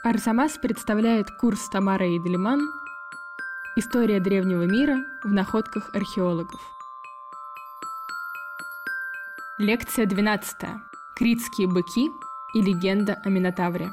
Арзамас представляет курс Тамары Идельман «История древнего мира в находках археологов». Лекция 12. Критские быки и легенда о Минотавре.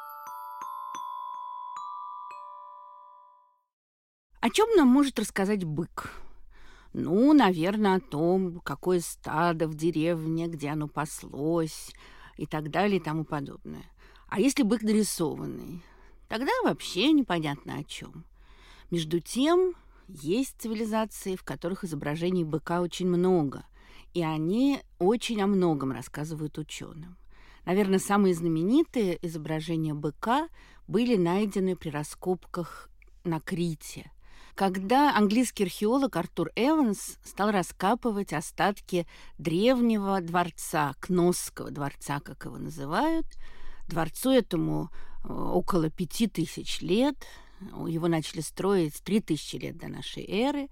О чем нам может рассказать бык? Наверное, о том, какое стадо в деревне, где оно паслось и так далее и тому подобное. А если бык нарисованный, тогда вообще непонятно о чем. Между тем, есть цивилизации, в которых изображений быка очень много, и они очень о многом рассказывают ученым. Наверное, самые знаменитые изображения быка были найдены при раскопках на Крите, когда английский археолог Артур Эванс стал раскапывать остатки древнего дворца, Кносского дворца, как его называют. Дворцу этому около 5000 лет. Его начали строить 3000 лет до нашей эры.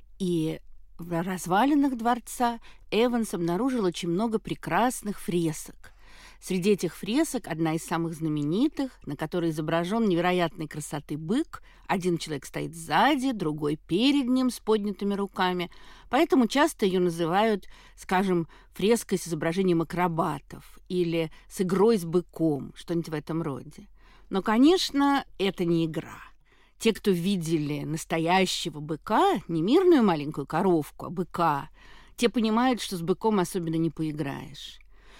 И в развалинах дворца Эванс обнаружил очень много прекрасных фресок. Среди этих фресок одна из самых знаменитых, на которой изображен невероятной красоты бык. Один человек стоит сзади, другой перед ним с поднятыми руками. Поэтому часто ее называют, скажем, фреской с изображением акробатов или с игрой с быком, что-нибудь в этом роде. Но, конечно, это не игра. Те, кто видели настоящего быка, не мирную маленькую коровку, а быка, те понимают, что с быком особенно не поиграешь.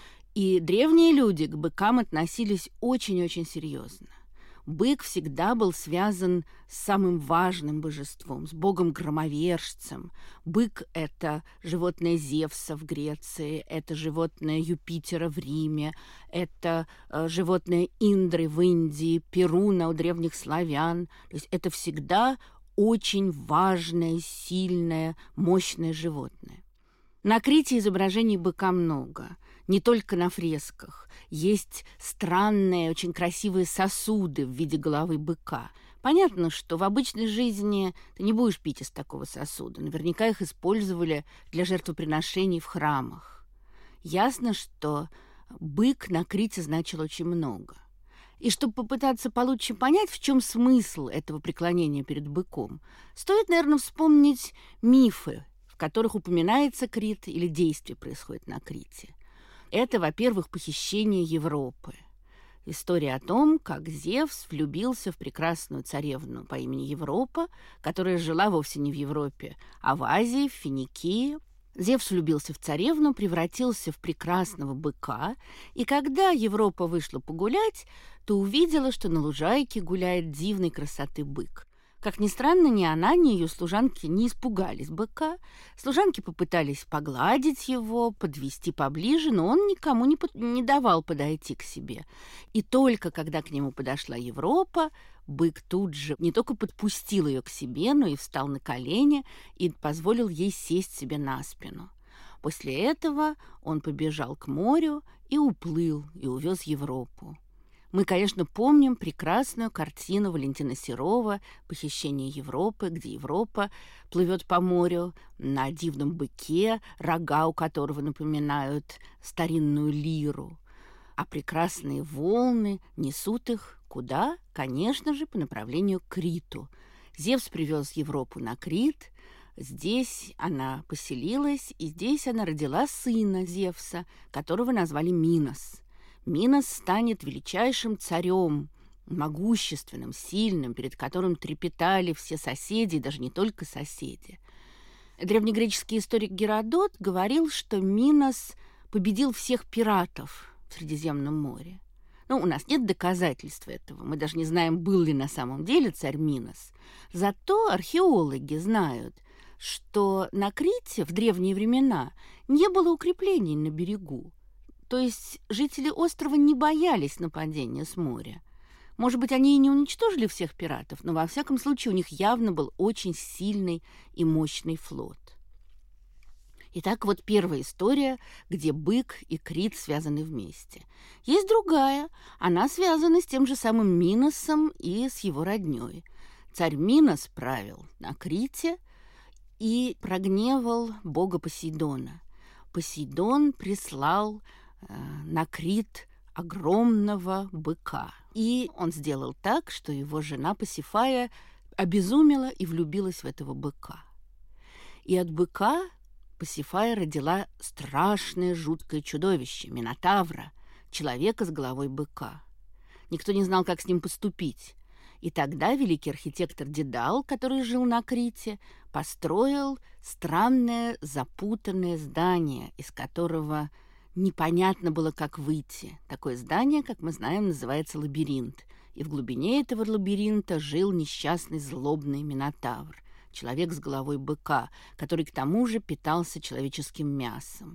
И древние люди к быкам относились очень-очень серьезно. Бык всегда был связан с самым важным божеством, с богом-громовержцем. Бык – это животное Зевса в Греции, это животное Юпитера в Риме, это животное Индры в Индии, Перуна у древних славян. То есть это всегда очень важное, сильное, мощное животное. На Крите изображений быка много, не только на фресках. Есть странные, очень красивые сосуды в виде головы быка. Понятно, что в обычной жизни ты не будешь пить из такого сосуда. Наверняка их использовали для жертвоприношений в храмах. Ясно, что бык на Крите значил очень много. И чтобы попытаться получше понять, в чем смысл этого преклонения перед быком, стоит, наверное, вспомнить мифы, в которых упоминается Крит или действие происходит на Крите. Это, во-первых, похищение Европы. История о том, как Зевс влюбился в прекрасную царевну по имени Европа, которая жила вовсе не в Европе, а в Азии, в Финикии. Зевс влюбился в царевну, превратился в прекрасного быка, и когда Европа вышла погулять, то увидела, что на лужайке гуляет дивной красоты бык. Как ни странно, ни она, ни ее служанки не испугались быка. Служанки попытались погладить его, подвести поближе, но он никому не давал подойти к себе. И только когда к нему подошла Европа, бык тут же не только подпустил ее к себе, но и встал на колени и позволил ей сесть себе на спину. После этого он побежал к морю и уплыл, и увез Европу. Мы, конечно, помним прекрасную картину Валентина Серова «Похищение Европы», где Европа плывет по морю на дивном быке, рога у которого напоминают старинную лиру. А прекрасные волны несут их куда? Конечно же, по направлению к Криту. Зевс привез Европу на Крит. Здесь она поселилась, и здесь она родила сына Зевса, которого назвали Минос. Минос станет величайшим царем, могущественным, сильным, перед которым трепетали все соседи, и даже не только соседи. Древнегреческий историк Геродот говорил, что Минос победил всех пиратов в Средиземном море. У нас нет доказательств этого. Мы даже не знаем, был ли на самом деле царь Минос. Зато археологи знают, что на Крите в древние времена не было укреплений на берегу. То есть жители острова не боялись нападения с моря. Может быть, они и не уничтожили всех пиратов, но во всяком случае у них явно был очень сильный и мощный флот. Итак, вот первая история, где бык и Крит связаны вместе. Есть другая, она связана с тем же самым Миносом и с его роднёй. Царь Минос правил на Крите и прогневал бога Посейдона. Посейдон прислал на Крит огромного быка. И он сделал так, что его жена Пасифая обезумела и влюбилась в этого быка. И от быка Пасифая родила страшное жуткое чудовище, Минотавра, человека с головой быка. Никто не знал, как с ним поступить. И тогда великий архитектор Дедал, который жил на Крите, построил странное запутанное здание, из которого непонятно было, как выйти. Такое здание, как мы знаем, называется лабиринт. И в глубине этого лабиринта жил несчастный злобный Минотавр, человек с головой быка, который к тому же питался человеческим мясом.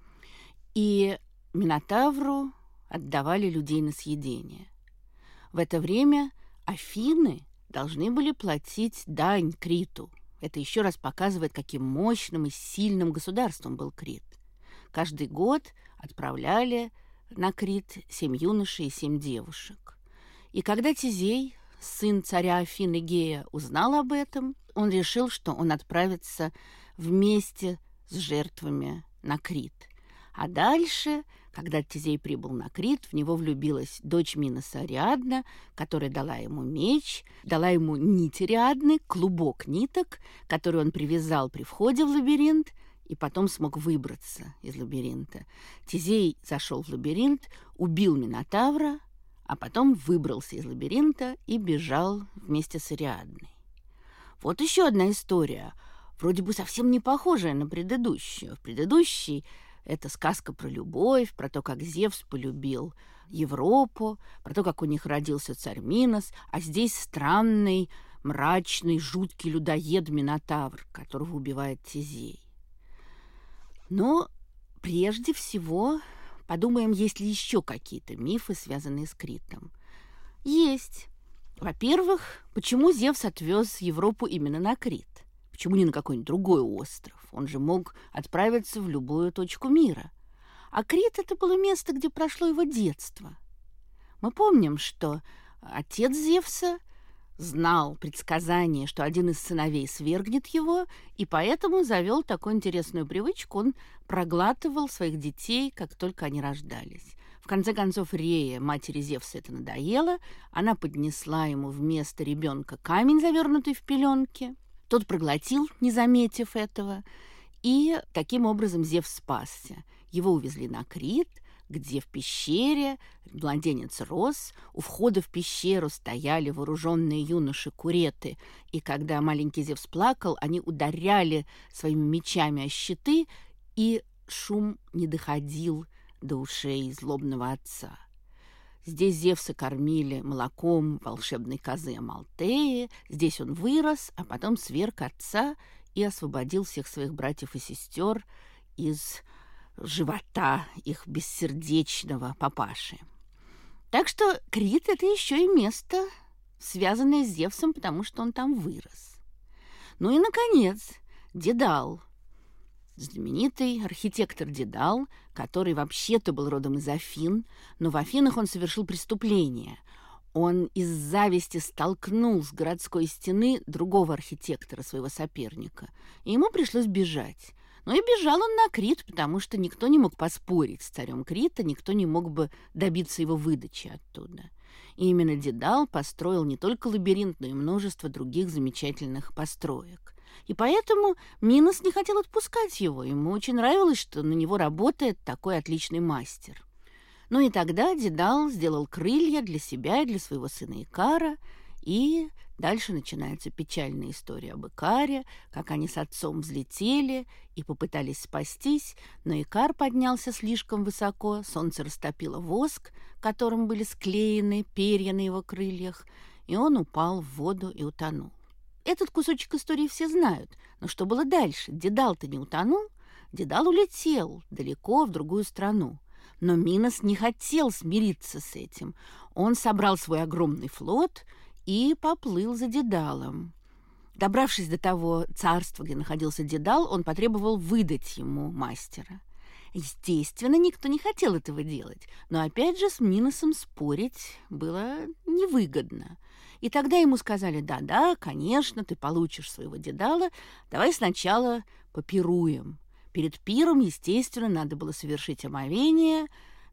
И Минотавру отдавали людей на съедение. В это время Афины должны были платить дань Криту. Это еще раз показывает, каким мощным и сильным государством был Крит. Каждый год отправляли на Крит 7 юношей и 7 девушек. И когда Тизей, сын царя Афин Игея, узнал об этом, он решил, что он отправится вместе с жертвами на Крит. А дальше, когда Тизей прибыл на Крит, в него влюбилась дочь Миноса Ариадна, которая дала ему меч, дала ему нить Ариадны, клубок ниток, который он привязал при входе в лабиринт, и потом смог выбраться из лабиринта. Тизей зашел в лабиринт, убил Минотавра, а потом выбрался из лабиринта и бежал вместе с Ариадной. Вот еще одна история, вроде бы совсем не похожая на предыдущую. В предыдущей это сказка про любовь, про то, как Зевс полюбил Европу, про то, как у них родился царь Минос, а здесь странный, мрачный, жуткий людоед Минотавр, которого убивает Тизей. Но прежде всего подумаем, есть ли еще какие-то мифы, связанные с Критом. Есть. Во-первых, почему Зевс отвез Европу именно на Крит? Почему не на какой-нибудь другой остров? Он же мог отправиться в любую точку мира. А Крит – это было место, где прошло его детство. Мы помним, что отец Зевса знал предсказание, что один из сыновей свергнет его, и поэтому завел такую интересную привычку. Он проглатывал своих детей, как только они рождались. В конце концов, Рея, матери Зевса, это надоело. Она поднесла ему вместо ребенка камень, завернутый в пеленки. Тот проглотил, не заметив этого, и таким образом Зевс спасся. Его увезли на Крит, где в пещере младенец рос. У входа в пещеру стояли вооруженные юноши-куреты, и когда маленький Зевс плакал, они ударяли своими мечами о щиты, и шум не доходил до ушей злобного отца. Здесь Зевса кормили молоком волшебной козы Амалтеи. Здесь он вырос, а потом сверг отца и освободил всех своих братьев и сестер из живота их бессердечного папаши. Так что Крит – это еще и место, связанное с Зевсом, потому что он там вырос. Ну и, наконец, Дедал. Знаменитый архитектор Дедал, который вообще-то был родом из Афин, но в Афинах он совершил преступление. Он из зависти столкнул с городской стены другого архитектора, своего соперника, и ему пришлось бежать. Но и бежал он на Крит, потому что никто не мог поспорить с царем Крита, никто не мог бы добиться его выдачи оттуда. И именно Дедал построил не только лабиринт, но и множество других замечательных построек. И поэтому Минос не хотел отпускать его. Ему очень нравилось, что на него работает такой отличный мастер. Ну и тогда Дедал сделал крылья для себя и для своего сына Икара. И дальше начинается печальная история об Икаре, как они с отцом взлетели и попытались спастись, но Икар поднялся слишком высоко, солнце растопило воск, которым были склеены перья на его крыльях, и он упал в воду и утонул. Этот кусочек истории все знают. Но что было дальше? Дедал-то не утонул. Дедал улетел далеко в другую страну. Но Минос не хотел смириться с этим. Он собрал свой огромный флот и поплыл за Дедалом. Добравшись до того царства, где находился Дедал, он потребовал выдать ему мастера. Естественно, никто не хотел этого делать. Но опять же с Миносом спорить было невыгодно. И тогда ему сказали: да-да, конечно, ты получишь своего Дедала, давай сначала попируем. Перед пиром, естественно, надо было совершить омовение.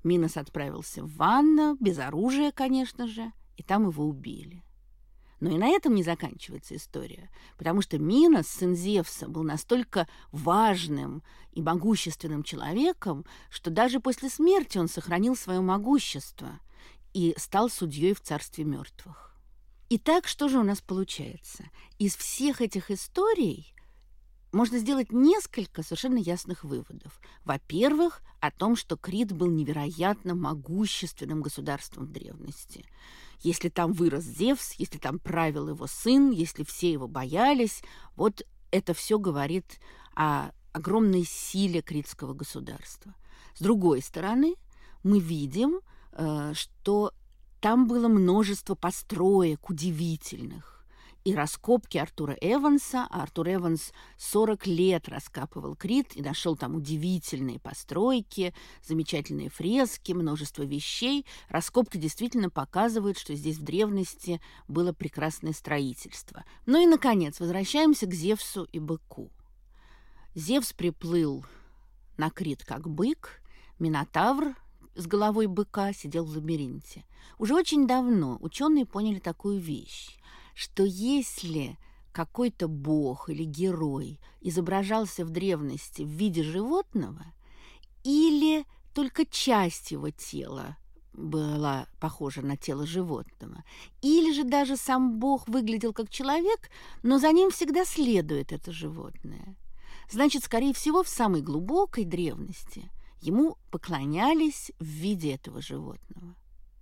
Минос отправился в ванну, без оружия, конечно же, и там его убили. Но и на этом не заканчивается история, потому что Минос, сын Зевса, был настолько важным и могущественным человеком, что даже после смерти он сохранил свое могущество и стал судьей в царстве мертвых. Итак, что же у нас получается? Из всех этих историй можно сделать несколько совершенно ясных выводов. Во-первых, о том, что Крит был невероятно могущественным государством в древности. Если там вырос Зевс, если там правил его сын, если все его боялись, вот это все говорит о огромной силе критского государства. С другой стороны, мы видим, что там было множество построек удивительных. И раскопки Артура Эванса, а Артур Эванс 40 лет раскапывал Крит и нашел там удивительные постройки, замечательные фрески, множество вещей. Раскопки действительно показывают, что здесь в древности было прекрасное строительство. Ну и, наконец, возвращаемся к Зевсу и быку. Зевс приплыл на Крит как бык, Минотавр с головой быка сидел в лабиринте. Уже очень давно ученые поняли такую вещь, что если какой-то бог или герой изображался в древности в виде животного, или только часть его тела была похожа на тело животного, или же даже сам бог выглядел как человек, но за ним всегда следует это животное, значит, скорее всего, в самой глубокой древности ему поклонялись в виде этого животного.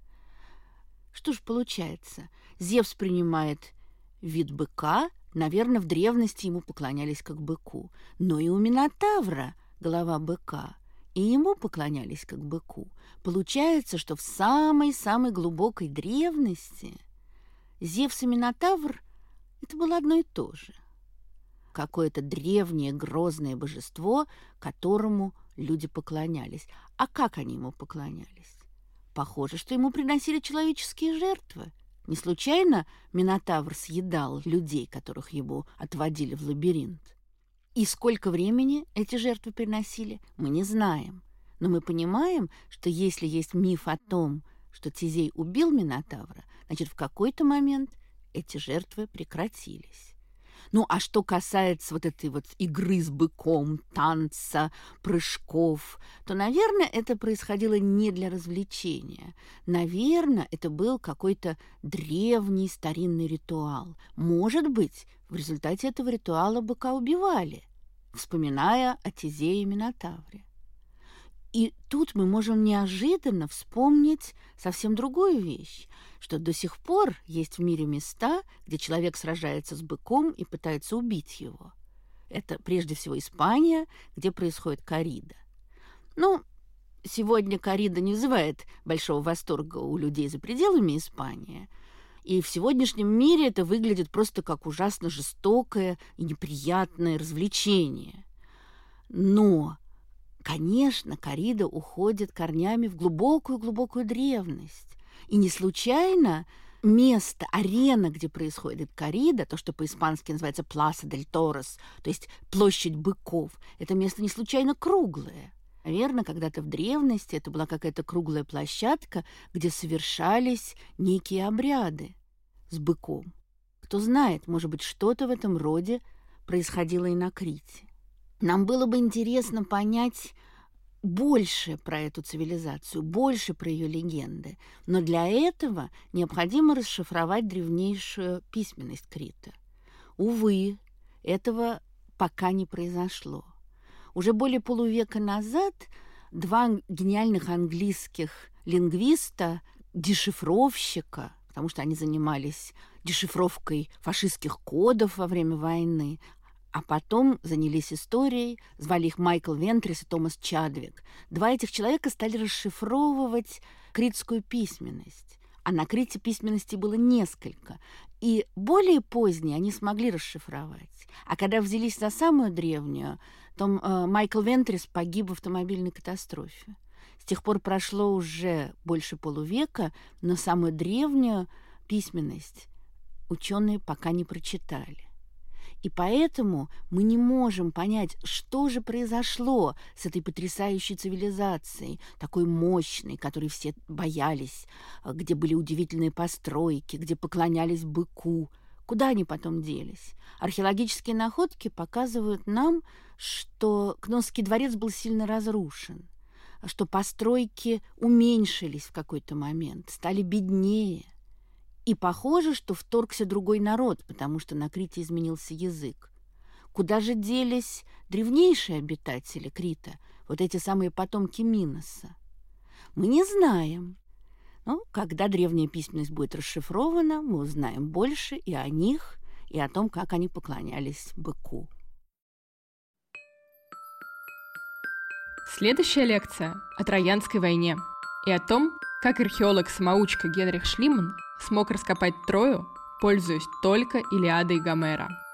Что ж получается? Зевс принимает вид быка, наверное, в древности ему поклонялись как быку. Но и у Минотавра голова быка, и ему поклонялись как быку. Получается, что в самой-самой глубокой древности Зевс и Минотавр – это было одно и то же. Какое-то древнее грозное божество, которому люди поклонялись. А как они ему поклонялись? Похоже, что ему приносили человеческие жертвы. Не случайно Минотавр съедал людей, которых ему отводили в лабиринт. И сколько времени эти жертвы приносили, мы не знаем. Но мы понимаем, что если есть миф о том, что Тизей убил Минотавра, значит, в какой-то момент эти жертвы прекратились. Ну, а что касается вот этой вот игры с быком, танца, прыжков, то, наверное, это происходило не для развлечения. Наверное, это был какой-то древний старинный ритуал. Может быть, в результате этого ритуала быка убивали, вспоминая о Тизее и Минотавре. И тут мы можем неожиданно вспомнить совсем другую вещь, что до сих пор есть в мире места, где человек сражается с быком и пытается убить его. Это прежде всего Испания, где происходит коррида. Ну, сегодня коррида не вызывает большого восторга у людей за пределами Испании, и в сегодняшнем мире это выглядит просто как ужасно жестокое и неприятное развлечение. Но конечно, коррида уходит корнями в глубокую-глубокую древность. И не случайно место, арена, где происходит коррида, то, что по-испански называется Plaza del Toros, то есть площадь быков, это место не случайно круглое. Наверное, когда-то в древности это была какая-то круглая площадка, где совершались некие обряды с быком. Кто знает, может быть, что-то в этом роде происходило и на Крите. Нам было бы интересно понять больше про эту цивилизацию, больше про ее легенды. Но для этого необходимо расшифровать древнейшую письменность Крита. Увы, этого пока не произошло. Уже более полувека назад два гениальных английских лингвиста, дешифровщика, потому что они занимались дешифровкой фашистских кодов во время войны, а потом занялись историей, звали их Майкл Вентрис и Томас Чадвик. Два этих человека стали расшифровывать критскую письменность. А на Крите письменности было несколько. И более поздние они смогли расшифровать. А когда взялись за самую древнюю, то Майкл Вентрис погиб в автомобильной катастрофе. С тех пор прошло уже больше полувека, но самую древнюю письменность ученые пока не прочитали. И поэтому мы не можем понять, что же произошло с этой потрясающей цивилизацией, такой мощной, которой все боялись, где были удивительные постройки, где поклонялись быку. Куда они потом делись? Археологические находки показывают нам, что Кносский дворец был сильно разрушен, что постройки уменьшились в какой-то момент, стали беднее. И похоже, что вторгся другой народ, потому что на Крите изменился язык. Куда же делись древнейшие обитатели Крита, вот эти самые потомки Миноса? Мы не знаем. Но когда древняя письменность будет расшифрована, мы узнаем больше и о них, и о том, как они поклонялись быку. Следующая лекция о Троянской войне и о том, как археолог-самоучка Генрих Шлиман смог раскопать Трою, пользуясь только Илиадой Гомера.